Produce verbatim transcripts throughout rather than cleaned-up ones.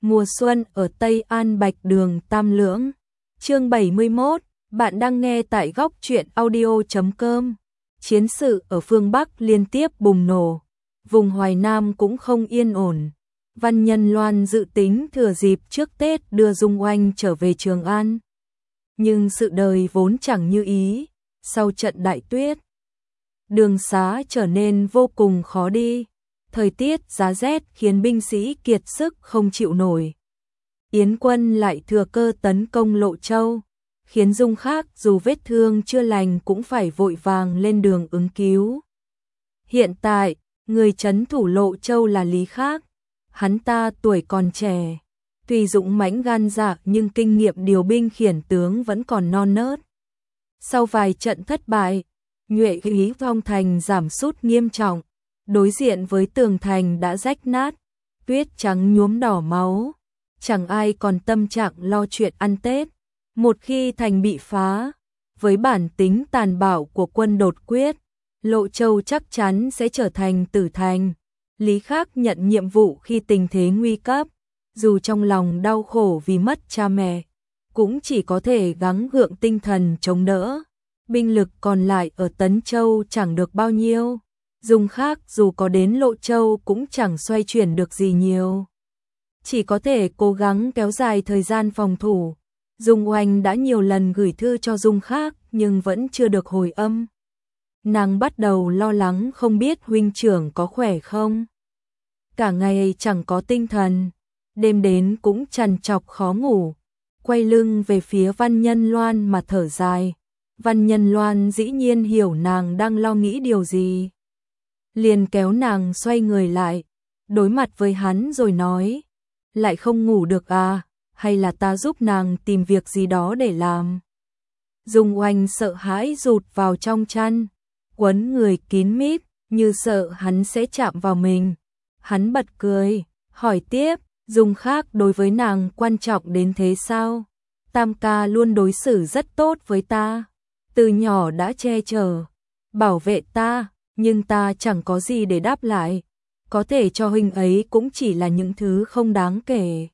Mùa xuân ở Tây An Bạch Đường Tam Lưỡng. Chương bảy mươi mốt, bạn đang nghe tại góc truyện audio chấm com. Chiến sự ở phương Bắc liên tiếp bùng nổ, vùng Hoài Nam cũng không yên ổn. Văn Nhân Loan dự tính thừa dịp trước Tết đưa Dung Oanh trở về Trường An. Nhưng sự đời vốn chẳng như ý, sau trận đại tuyết, đường xá trở nên vô cùng khó đi. Thời tiết giá rét khiến binh sĩ kiệt sức không chịu nổi. Yến quân lại thừa cơ tấn công Lộ Châu, khiến Dung Khác dù vết thương chưa lành cũng phải vội vàng lên đường ứng cứu. Hiện tại, người trấn thủ Lộ Châu là Lý Khác. Hắn ta tuổi còn trẻ, tuy dũng mãnh gan dạ nhưng kinh nghiệm điều binh khiển tướng vẫn còn non nớt. Sau vài trận thất bại, nhuệ khí phong thành giảm sút nghiêm trọng. Đối diện với tường thành đã rách nát, tuyết trắng nhuốm đỏ máu, chẳng ai còn tâm trạng lo chuyện ăn Tết. Một khi thành bị phá, với bản tính tàn bạo của quân đột quyết, Lộ Châu chắc chắn sẽ trở thành tử thành. Lý Khác nhận nhiệm vụ khi tình thế nguy cấp, dù trong lòng đau khổ vì mất cha mẹ, cũng chỉ có thể gắng gượng tinh thần chống đỡ. Binh lực còn lại ở Tấn Châu chẳng được bao nhiêu. Dung Khác dù có đến Lộ Châu cũng chẳng xoay chuyển được gì nhiều. Chỉ có thể cố gắng kéo dài thời gian phòng thủ. Dung Oanh đã nhiều lần gửi thư cho Dung Khác nhưng vẫn chưa được hồi âm. Nàng bắt đầu lo lắng không biết huynh trưởng có khỏe không. Cả ngày chẳng có tinh thần, đêm đến cũng trằn trọc khó ngủ. Quay lưng về phía Văn Nhân Loan mà thở dài. Văn Nhân Loan dĩ nhiên hiểu nàng đang lo nghĩ điều gì, liền kéo nàng xoay người lại, đối mặt với hắn rồi nói, lại không ngủ được à, hay là ta giúp nàng tìm việc gì đó để làm. Dung Oanh sợ hãi rụt vào trong chăn, quấn người kín mít, như sợ hắn sẽ chạm vào mình. Hắn bật cười, hỏi tiếp, Dung Khác đối với nàng quan trọng đến thế sao? Tam ca luôn đối xử rất tốt với ta, từ nhỏ đã che chở, bảo vệ ta. Nhưng ta chẳng có gì để đáp lại, có thể cho huynh ấy cũng chỉ là những thứ không đáng kể.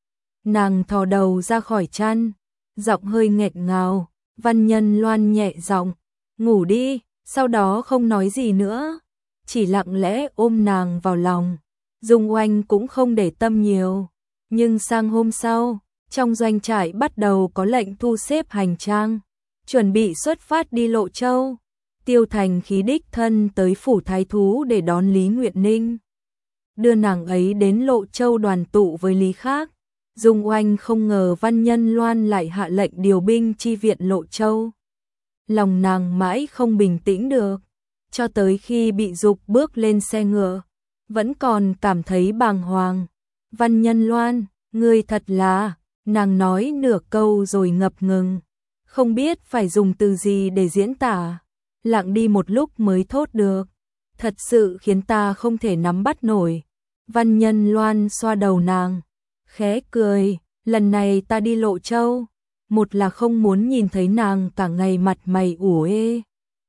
Nàng thò đầu ra khỏi chăn, giọng hơi nghẹt ngào. Văn Nhân Loan nhẹ giọng, ngủ đi, sau đó không nói gì nữa, chỉ lặng lẽ ôm nàng vào lòng. Dung Oanh cũng không để tâm nhiều, nhưng sang hôm sau, trong doanh trại bắt đầu có lệnh thu xếp hành trang, chuẩn bị xuất phát đi Lộ Châu. Tiêu Thành khí đích thân tới phủ thái thú để đón Lý Nguyện Ninh, đưa nàng ấy đến Lộ Châu đoàn tụ với Lý Khác. Dung Oanh không ngờ Văn Nhân Loan lại hạ lệnh điều binh chi viện Lộ Châu. Lòng nàng mãi không bình tĩnh được, cho tới khi bị giục bước lên xe ngựa, vẫn còn cảm thấy bàng hoàng. Văn Nhân Loan, ngươi thật là, nàng nói nửa câu rồi ngập ngừng, không biết phải dùng từ gì để diễn tả. Lặng đi một lúc mới thốt được, thật sự khiến ta không thể nắm bắt nổi. Văn Nhân Loan xoa đầu nàng, khẽ cười, lần này ta đi Lộ Châu, một là không muốn nhìn thấy nàng cả ngày mặt mày ủ ê,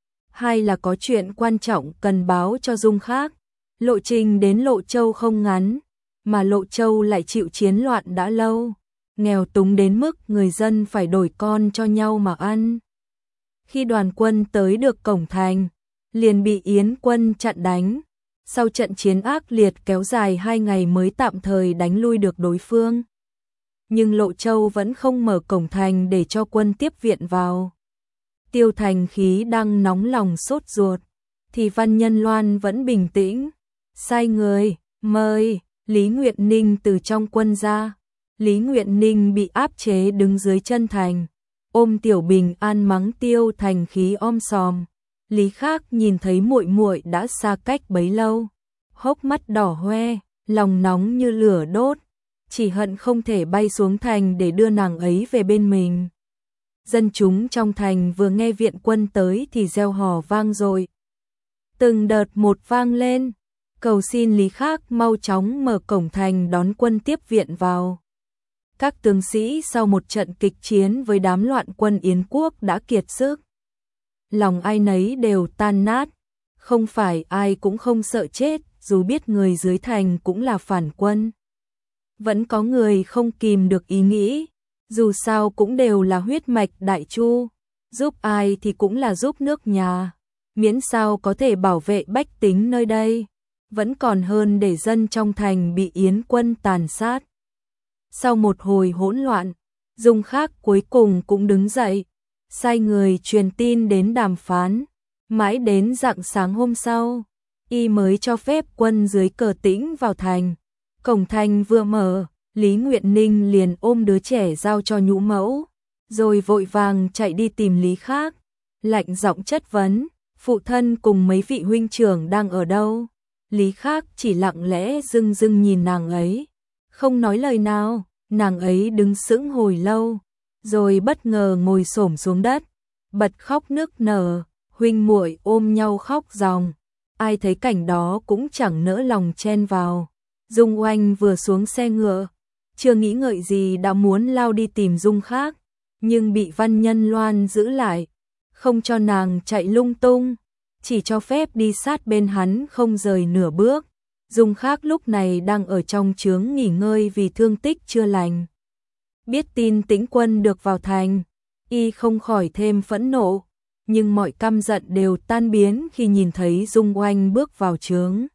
hai là có chuyện quan trọng cần báo cho Dung Khác. Lộ trình đến Lộ Châu không ngắn, mà Lộ Châu lại chịu chiến loạn đã lâu, nghèo túng đến mức người dân phải đổi con cho nhau mà ăn. Khi đoàn quân tới được cổng thành, liền bị Yến quân chặn đánh. Sau trận chiến ác liệt kéo dài hai ngày mới tạm thời đánh lui được đối phương. Nhưng Lộ Châu vẫn không mở cổng thành để cho quân tiếp viện vào. Tiêu Thành khí đang nóng lòng sốt ruột, thì Văn Nhân Loan vẫn bình tĩnh, sai người, mời Lý Nguyện Ninh từ trong quân ra. Lý Nguyện Ninh bị áp chế đứng dưới chân thành, ôm Tiểu Bình An mắng Tiêu Thành khí om sòm. Lý Khác nhìn thấy muội muội đã xa cách bấy lâu, hốc mắt đỏ hoe, lòng nóng như lửa đốt, chỉ hận không thể bay xuống thành để đưa nàng ấy về bên mình. Dân chúng trong thành vừa nghe viện quân tới thì reo hò vang dội, từng đợt một vang lên, cầu xin Lý Khác mau chóng mở cổng thành đón quân tiếp viện vào. Các tướng sĩ sau một trận kịch chiến với đám loạn quân Yến quốc đã kiệt sức, lòng ai nấy đều tan nát, không phải ai cũng không sợ chết, dù biết người dưới thành cũng là phản quân. Vẫn có người không kìm được ý nghĩ, dù sao cũng đều là huyết mạch Đại Chu, giúp ai thì cũng là giúp nước nhà, miễn sao có thể bảo vệ bách tính nơi đây, vẫn còn hơn để dân trong thành bị Yến quân tàn sát. Sau một hồi hỗn loạn, Dung Khắc cuối cùng cũng đứng dậy, sai người truyền tin đến đàm phán, mãi đến rạng sáng hôm sau, y mới cho phép quân dưới cờ Tĩnh vào thành. Cổng thành vừa mở, Lý Nguyện Ninh liền ôm đứa trẻ giao cho nhũ mẫu, rồi vội vàng chạy đi tìm Lý Khác, lạnh giọng chất vấn, phụ thân cùng mấy vị huynh trưởng đang ở đâu? Lý Khác chỉ lặng lẽ dưng dưng nhìn nàng ấy, không nói lời nào, nàng ấy đứng sững hồi lâu, rồi bất ngờ ngồi xổm xuống đất, bật khóc nức nở, huynh muội ôm nhau khóc ròng, ai thấy cảnh đó cũng chẳng nỡ lòng chen vào. Dung Oanh vừa xuống xe ngựa, chưa nghĩ ngợi gì đã muốn lao đi tìm Dung Khác, nhưng bị Văn Nhân Loan giữ lại, không cho nàng chạy lung tung, chỉ cho phép đi sát bên hắn không rời nửa bước. Dung Khác lúc này đang ở trong trướng nghỉ ngơi vì thương tích chưa lành. Biết tin Tĩnh quân được vào thành, y không khỏi thêm phẫn nộ, nhưng mọi căm giận đều tan biến khi nhìn thấy Dung Oanh bước vào trướng.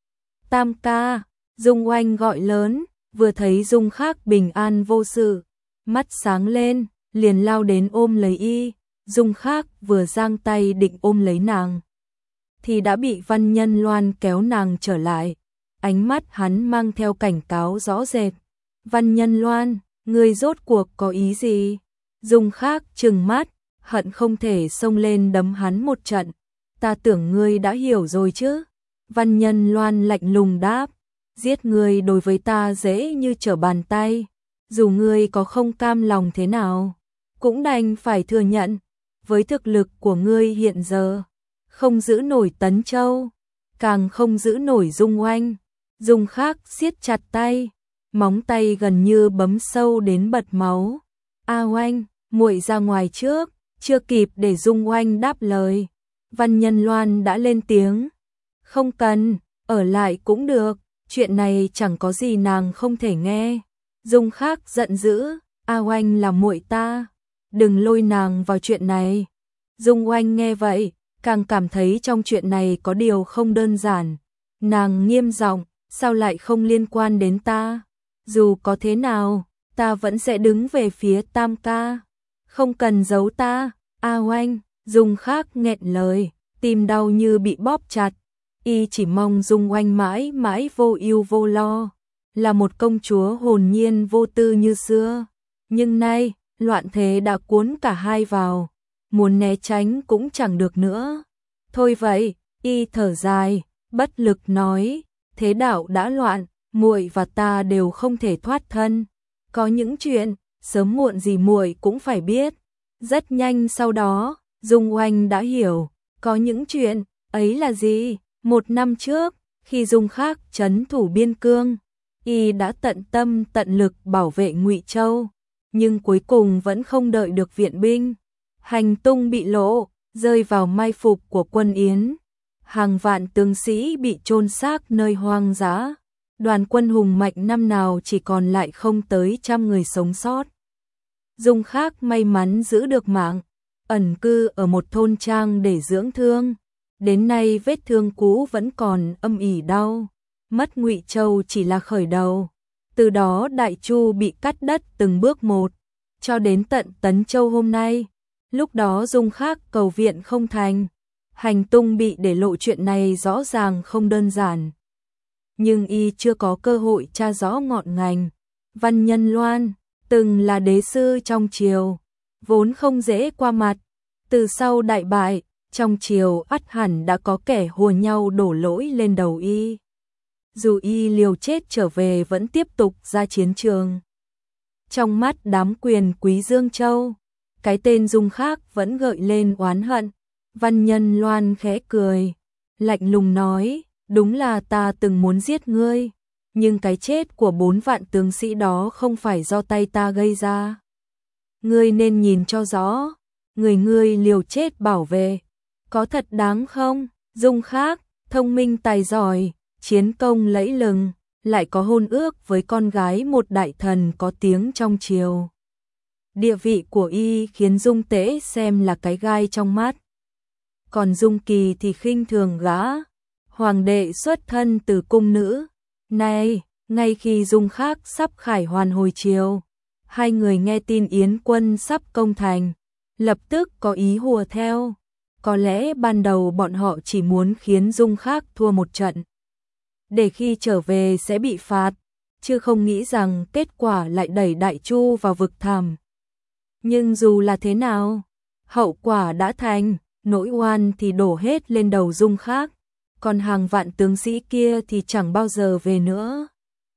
Tam ca, Dung Oanh gọi lớn, vừa thấy Dung Khác bình an vô sự, mắt sáng lên, liền lao đến ôm lấy y. Dung Khác vừa giang tay định ôm lấy nàng, thì đã bị Văn Nhân Loan kéo nàng trở lại. Ánh mắt hắn mang theo cảnh cáo rõ rệt. Văn Nhân Loan, ngươi rốt cuộc có ý gì? Dung Khác trừng mắt, hận không thể xông lên đấm hắn một trận. Ta tưởng ngươi đã hiểu rồi chứ. Văn Nhân Loan lạnh lùng đáp, giết ngươi đối với ta dễ như trở bàn tay, dù ngươi có không cam lòng thế nào, cũng đành phải thừa nhận, với thực lực của ngươi hiện giờ, không giữ nổi Tấn Châu, càng không giữ nổi Dung Oanh. Dung Khác siết chặt tay, móng tay gần như bấm sâu đến bật máu. A Oanh, muội ra ngoài trước. Chưa kịp để Dung Oanh đáp lời, Văn Nhân Loan đã lên tiếng, không cần, ở lại cũng được, chuyện này chẳng có gì nàng không thể nghe. Dung Khác giận dữ, A Oanh là muội ta, đừng lôi nàng vào chuyện này. Dung Oanh nghe vậy, càng cảm thấy trong chuyện này có điều không đơn giản. Nàng nghiêm giọng, sao lại không liên quan đến ta? Dù có thế nào, ta vẫn sẽ đứng về phía Tam ca. Không cần giấu ta, A Oanh. Dung Khác nghẹn lời, tim đau như bị bóp chặt. Y chỉ mong Dung Oanh mãi mãi vô ưu vô lo, là một công chúa hồn nhiên vô tư như xưa. Nhưng nay, loạn thế đã cuốn cả hai vào, muốn né tránh cũng chẳng được nữa. Thôi vậy, y thở dài, bất lực nói, thế đạo đã loạn, muội và ta đều không thể thoát thân. Có những chuyện, sớm muộn gì muội cũng phải biết. Rất nhanh sau đó, Dung Oanh đã hiểu, có những chuyện, ấy là gì? Một năm trước, khi Dung Khác trấn thủ biên cương, y đã tận tâm tận lực bảo vệ Ngụy Châu, nhưng cuối cùng vẫn không đợi được viện binh. Hành tung bị lộ, rơi vào mai phục của quân Yến. Hàng vạn tướng sĩ bị chôn xác nơi hoang dã. Đoàn quân hùng mạnh năm nào chỉ còn lại không tới trăm người sống sót. Dung Khác may mắn giữ được mạng, ẩn cư ở một thôn trang để dưỡng thương. Đến nay vết thương cũ vẫn còn âm ỉ đau. Mất Ngụy Châu chỉ là khởi đầu. Từ đó Đại Chu bị cắt đất từng bước một, cho đến tận Tấn Châu hôm nay. Lúc đó Dung Khác cầu viện không thành, hành tung bị để lộ, chuyện này rõ ràng không đơn giản. Nhưng y chưa có cơ hội tra rõ ngọn ngành. Văn Nhân Loan từng là đế sư trong triều, vốn không dễ qua mặt. Từ sau đại bại, trong triều ắt hẳn đã có kẻ hùa nhau đổ lỗi lên đầu y. Dù y liều chết trở về vẫn tiếp tục ra chiến trường. Trong mắt đám quyền quý Dương Châu, cái tên Dung Khác vẫn gợi lên oán hận. Văn Nhân Loan khẽ cười, lạnh lùng nói, đúng là ta từng muốn giết ngươi, nhưng cái chết của bốn vạn tướng sĩ đó không phải do tay ta gây ra. Ngươi nên nhìn cho rõ, người ngươi liều chết bảo vệ, có thật đáng không? Dung Khác, thông minh tài giỏi, chiến công lẫy lừng, lại có hôn ước với con gái một đại thần có tiếng trong triều. Địa vị của y khiến Dung Tế xem là cái gai trong mắt. Còn Dung Kỳ thì khinh thường gã. Hoàng đệ xuất thân từ cung nữ. Này, ngay khi Dung Khác sắp khải hoàn hồi triều, hai người nghe tin Yến quân sắp công thành, lập tức có ý hùa theo. Có lẽ ban đầu bọn họ chỉ muốn khiến Dung Khác thua một trận, để khi trở về sẽ bị phạt, chứ không nghĩ rằng kết quả lại đẩy Đại Chu vào vực thẳm. Nhưng dù là thế nào, hậu quả đã thành, nỗi oan thì đổ hết lên đầu Dung Khác, còn hàng vạn tướng sĩ kia thì chẳng bao giờ về nữa.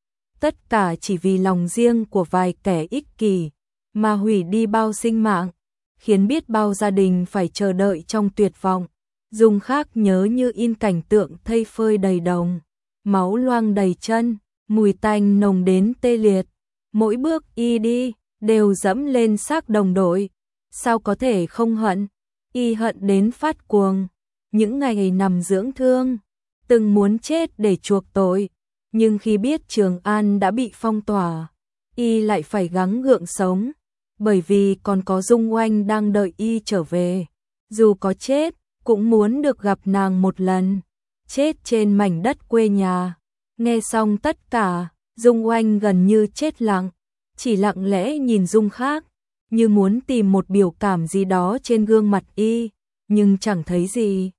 Tất cả chỉ vì lòng riêng của vài kẻ ích kỷ, mà hủy đi bao sinh mạng, khiến biết bao gia đình phải chờ đợi trong tuyệt vọng. Dung Khác nhớ như in cảnh tượng thây phơi đầy đồng, máu loang đầy chân, mùi tanh nồng đến tê liệt. Mỗi bước y đi, đều dẫm lên xác đồng đội. Sao có thể không hận? Y hận đến phát cuồng. Những ngày nằm dưỡng thương, từng muốn chết để chuộc tội. Nhưng khi biết Trường An đã bị phong tỏa, y lại phải gắng gượng sống. Bởi vì còn có Dung Oanh đang đợi y trở về. Dù có chết, cũng muốn được gặp nàng một lần. Chết trên mảnh đất quê nhà. Nghe xong tất cả, Dung Oanh gần như chết lặng. Chỉ lặng lẽ nhìn Dung Khác, như muốn tìm một biểu cảm gì đó trên gương mặt y, nhưng chẳng thấy gì.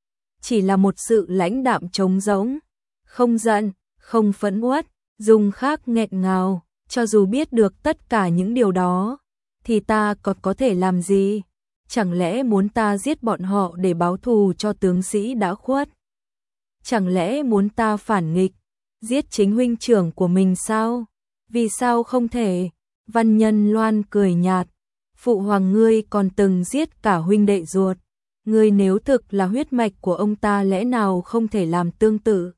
Chỉ là một sự lãnh đạm trống rỗng. Không giận, không phẫn uất. Dung Khác nghẹn ngào. Cho dù biết được tất cả những điều đó, thì ta còn có thể làm gì? Chẳng lẽ muốn ta giết bọn họ để báo thù cho tướng sĩ đã khuất? Chẳng lẽ muốn ta phản nghịch, giết chính huynh trưởng của mình sao? Vì sao không thể? Văn Nhân Loan cười nhạt. Phụ hoàng ngươi còn từng giết cả huynh đệ ruột. Ngươi nếu thực là huyết mạch của ông ta lẽ nào không thể làm tương tự?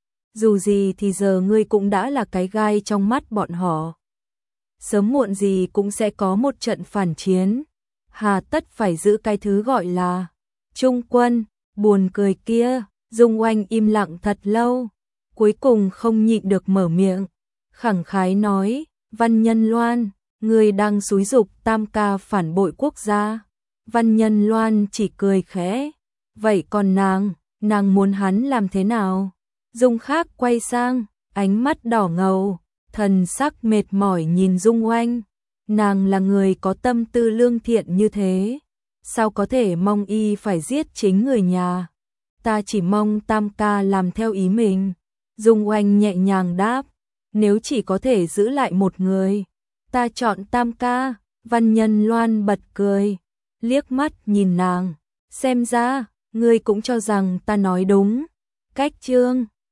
Dù gì thì giờ ngươi cũng đã là cái gai trong mắt bọn họ. Sớm muộn gì cũng sẽ có một trận phản chiến. Hà tất phải giữ cái thứ gọi là trung quân. Buồn cười kia. Dung Oanh im lặng thật lâu, cuối cùng không nhịn được mở miệng, khẳng khái nói, Văn Nhân Loan, ngươi đang xúi giục Tam ca phản bội quốc gia. Văn Nhân Loan chỉ cười khẽ, vậy còn nàng, nàng muốn hắn làm thế nào? Dung Khác quay sang, ánh mắt đỏ ngầu, thần sắc mệt mỏi nhìn Dung Oanh. Nàng là người có tâm tư lương thiện như thế, sao có thể mong y phải giết chính người nhà? Ta chỉ mong Tam ca làm theo ý mình. Dung Oanh nhẹ nhàng đáp, nếu chỉ có thể giữ lại một người, ta chọn Tam ca. Văn Nhân Loan bật cười, liếc mắt nhìn nàng, xem ra, ngươi cũng cho rằng ta nói đúng. Cách chương